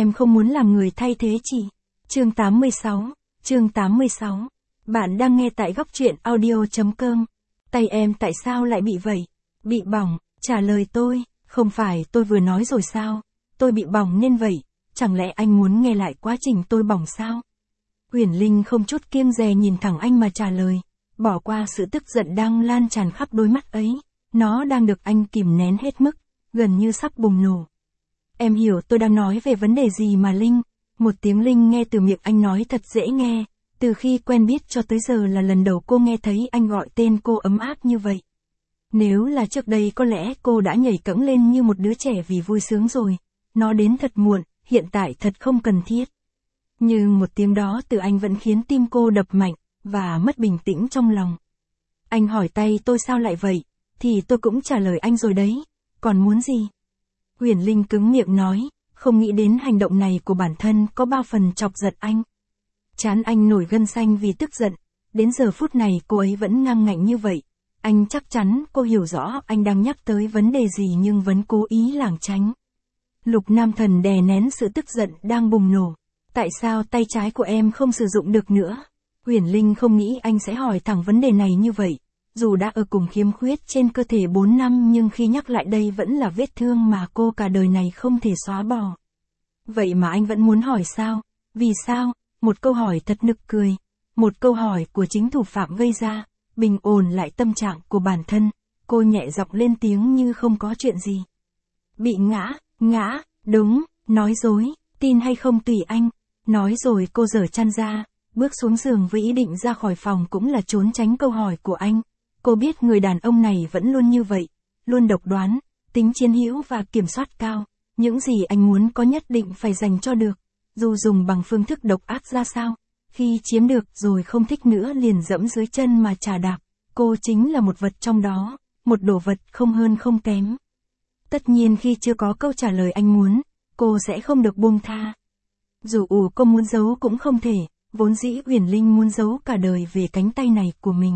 em không muốn làm người thay thế chị. Chương 86. Bạn đang nghe tại góc truyện audio.com. Tay em tại sao lại bị vậy? Bị bỏng, trả lời tôi, không phải tôi vừa nói rồi sao? Tôi bị bỏng nên vậy, chẳng lẽ anh muốn nghe lại quá trình tôi bỏng sao? Uyển Linh không chút kiêng dè nhìn thẳng anh mà trả lời, bỏ qua sự tức giận đang lan tràn khắp đôi mắt ấy, nó đang được anh kìm nén hết mức, gần như sắp bùng nổ. Em hiểu tôi đang nói về vấn đề gì mà Linh? Một tiếng Linh nghe từ miệng anh nói thật dễ nghe, từ khi quen biết cho tới giờ là lần đầu cô nghe thấy anh gọi tên cô ấm áp như vậy. Nếu là trước đây có lẽ cô đã nhảy cẫng lên như một đứa trẻ vì vui sướng rồi, nó đến thật muộn, hiện tại thật không cần thiết. Nhưng một tiếng đó từ anh vẫn khiến tim cô đập mạnh, và mất bình tĩnh trong lòng. Anh hỏi tay tôi sao lại vậy, thì tôi cũng trả lời anh rồi đấy, còn muốn gì? Uyển Linh cứng miệng nói, không nghĩ đến hành động này của bản thân có bao phần chọc giận anh. Trán anh nổi gân xanh vì tức giận, đến giờ phút này cô ấy vẫn ngang ngạnh như vậy. Anh chắc chắn cô hiểu rõ anh đang nhắc tới vấn đề gì nhưng vẫn cố ý lảng tránh. Lục Nam Thần đè nén sự tức giận đang bùng nổ. Tại sao tay trái của em không sử dụng được nữa? Uyển Linh không nghĩ anh sẽ hỏi thẳng vấn đề này như vậy. Dù đã ở cùng khiếm khuyết trên cơ thể 4 năm nhưng khi nhắc lại đây vẫn là vết thương mà cô cả đời này không thể xóa bỏ. Vậy mà anh vẫn muốn hỏi sao? Vì sao? Một câu hỏi thật nực cười. Một câu hỏi của chính thủ phạm gây ra, bình ổn lại tâm trạng của bản thân. Cô nhẹ giọng lên tiếng như không có chuyện gì. Bị ngã, đúng, nói dối, tin hay không tùy anh. Nói rồi cô giở chăn ra, bước xuống giường với ý định ra khỏi phòng cũng là trốn tránh câu hỏi của anh. Cô biết người đàn ông này vẫn luôn như vậy, luôn độc đoán, tính chiến hữu và kiểm soát cao. Những gì anh muốn có nhất định phải dành cho được, dù dùng bằng phương thức độc ác ra sao. Khi chiếm được rồi không thích nữa liền dẫm dưới chân mà chà đạp. Cô chính là một vật trong đó, một đồ vật không hơn không kém. Tất nhiên khi chưa có câu trả lời anh muốn, cô sẽ không được buông tha. Dù cô muốn giấu cũng không thể, vốn dĩ Uyển Linh muốn giấu cả đời về cánh tay này của mình.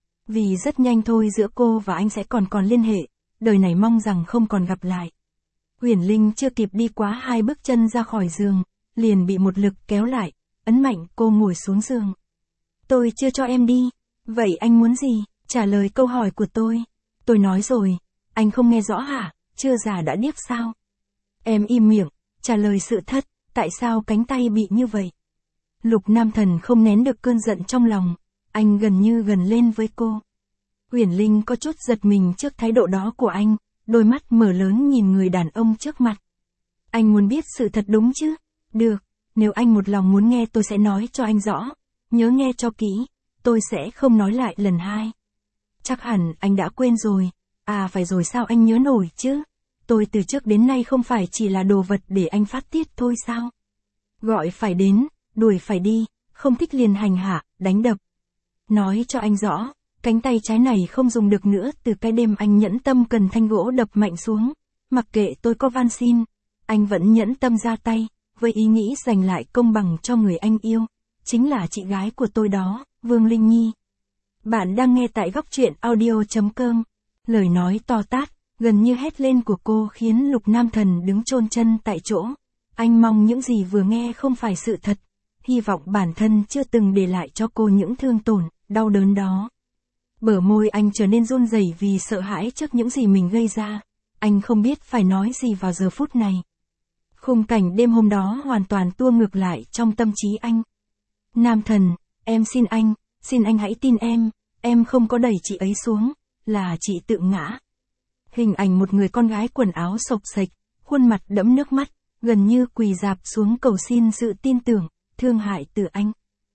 Vì rất nhanh thôi giữa cô và anh sẽ còn liên hệ, đời này mong rằng không còn gặp lại. Uyển Linh chưa kịp đi quá 2 bước chân ra khỏi giường, liền bị một lực kéo lại, ấn mạnh cô ngồi xuống giường. Tôi chưa cho em đi, vậy anh muốn gì? Trả lời câu hỏi của tôi. Tôi nói rồi, anh không nghe rõ hả? Chưa già đã điếc sao? Em im miệng, trả lời sự thật, tại sao cánh tay bị như vậy? Lục Nam Thần không nén được cơn giận trong lòng, anh gần như gần lên với cô. Uyển Linh có chút giật mình trước thái độ đó của anh, đôi mắt mở lớn nhìn người đàn ông trước mặt. Anh muốn biết sự thật đúng chứ? Được, nếu anh một lòng muốn nghe tôi sẽ nói cho anh rõ. Nhớ nghe cho kỹ, tôi sẽ không nói lại lần 2. Chắc hẳn anh đã quên rồi. À phải rồi sao anh nhớ nổi chứ? Tôi từ trước đến nay không phải chỉ là đồ vật để anh phát tiết thôi sao? Gọi phải đến, đuổi phải đi, không thích liền hành hạ, đánh đập. Nói cho anh rõ, cánh tay trái này không dùng được nữa từ cái đêm anh nhẫn tâm cần thanh gỗ đập mạnh xuống. Mặc kệ tôi có van xin, anh vẫn nhẫn tâm ra tay, với ý nghĩ giành lại công bằng cho người anh yêu. Chính là chị gái của tôi đó, Vương Linh Nhi. Bạn đang nghe tại góc truyện audio.com. Lời nói to tát, gần như hét lên của cô khiến Lục Nam Thần đứng chôn chân tại chỗ. Anh mong những gì vừa nghe không phải sự thật. Hy vọng bản thân chưa từng để lại cho cô những thương tổn, đau đớn đó. Bờ môi anh trở nên run rẩy vì sợ hãi trước những gì mình gây ra. Anh không biết phải nói gì vào giờ phút này. Khung cảnh đêm hôm đó hoàn toàn tua ngược lại trong tâm trí anh. Nam Thần, em xin anh hãy tin em không có đẩy chị ấy xuống, là chị tự ngã. Hình ảnh một người con gái quần áo xộc xệch, khuôn mặt đẫm nước mắt, gần như quỳ rạp xuống cầu xin sự tin tưởng, thương hại từ anh.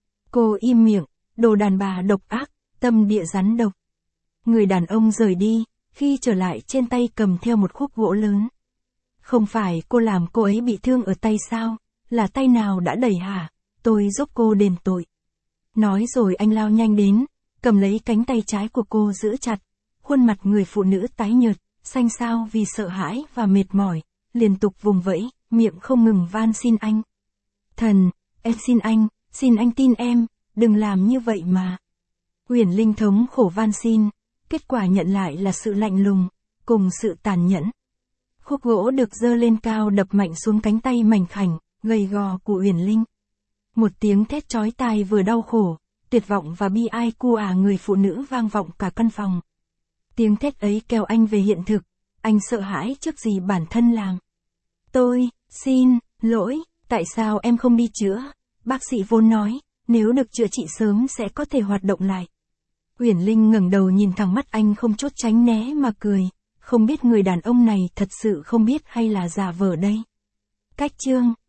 Cô im miệng, đồ đàn bà độc ác, tâm địa rắn độc. Người đàn ông rời đi, khi trở lại trên tay cầm theo một khúc gỗ lớn. Không phải cô làm cô ấy bị thương ở tay sao? Là tay nào đã đẩy hả? Tôi giúp cô đền tội. Nói rồi anh lao nhanh đến, cầm lấy cánh tay trái của cô giữ chặt. Khuôn mặt người phụ nữ tái nhợt, xanh xao vì sợ hãi và mệt mỏi, liên tục vùng vẫy, miệng không ngừng van xin anh. Thần, em xin anh tin em, đừng làm như vậy mà. Uyển Linh thống khổ van xin, kết quả nhận lại là sự lạnh lùng, cùng sự tàn nhẫn. Khúc gỗ được giơ lên cao đập mạnh xuống cánh tay mảnh khảnh, gầy gò của Uyển Linh. Một tiếng thét chói tai vừa đau khổ, tuyệt vọng và bi ai của người phụ nữ vang vọng cả căn phòng. Tiếng thét ấy kéo anh về hiện thực, anh sợ hãi trước gì bản thân làm. Tôi, xin, lỗi, tại sao em không đi chữa? Bác sĩ vốn nói, nếu được chữa trị sớm sẽ có thể hoạt động lại. Uyển Linh ngẩng đầu nhìn thẳng mắt anh không chốt tránh né mà cười, không biết người đàn ông này thật sự không biết hay là giả vờ đây. Cách chương